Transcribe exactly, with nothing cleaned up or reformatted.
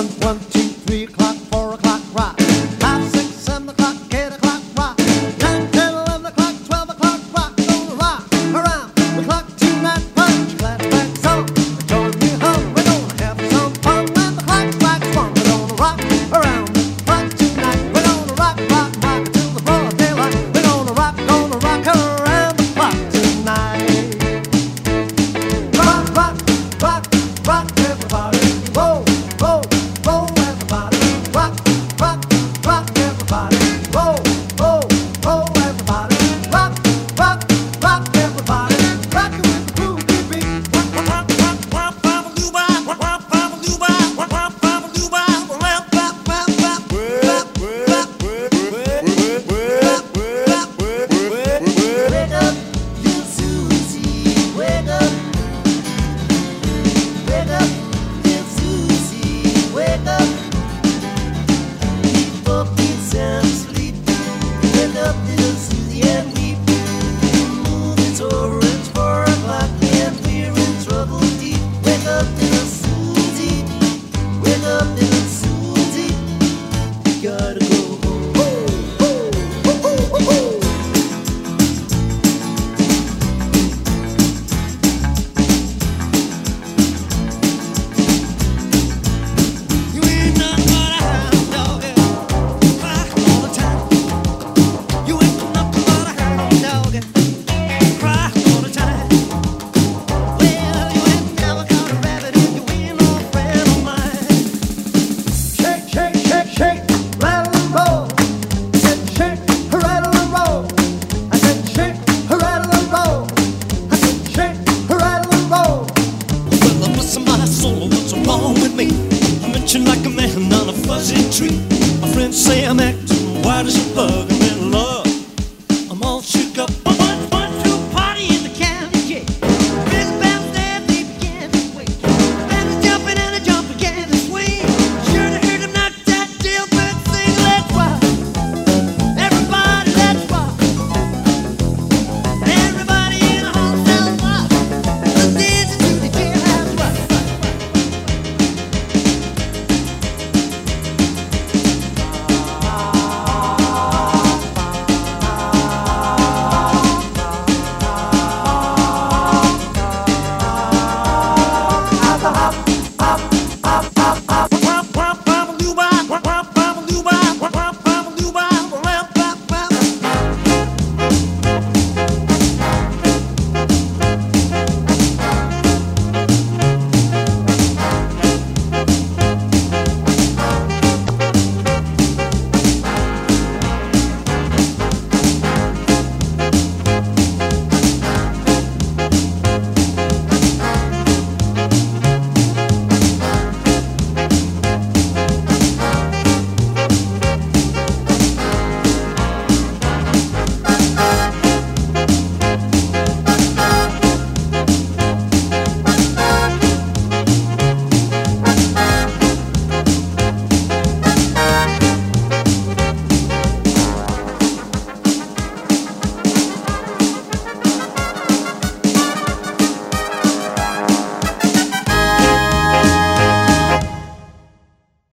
One, two, three o'clock, four o'clock, rock. Five, six, seven o'clock, eight o'clock, rock. Nine, ten, eleven o'clock, twelve o'clock, rock. Gonna rock around the clock tonight. Punch, clap, back, song. Join me home. We're gonna have some fun when the clock strikes one. We're gonna rock around the clock tonight. We're gonna rock, rock, rock till the broad daylight. We're gonna rock, gonna rock around the clock tonight. Rock, rock, rock, rock, everybody. Roll, roll, roll, everybody. Rock, rock, rock, everybody. Roll, roll, roll, everybody. Rock, rock, rock, everybody. Rockin' with the groove beat. Rock, rock, rock, rock, rock, looba, rock, rock, rock, looba, rock, rock, rock, looba, rap, rap, rap, rap, rap, rap, wake up, little Susie, wake up. Wake up, little Susie, wake up. Before kids and sleep. Wake up, little Susie, and weep. The moon is orange, four o'clock, and we're in trouble deep. Wake up, little Susie, wake up, little Susie. You gotta go home. Oh, oh, oh, oh, oh, oh. You ain't nothing but a hound dog, cry all the time. You ain't nothing but a hound dog, cry all the time. Well, you ain't never caught a rabbit if you ain't no friend of mine. Shake, shake, shake, shake, rattle and roll. I said shake, rattle and roll. I said shake, rattle and roll. I said shake, rattle and roll. Well, I'm missing my soul, what's wrong with me? I'm itching like a man on a fuzzy tree. My friends say I'm acting white as a bug.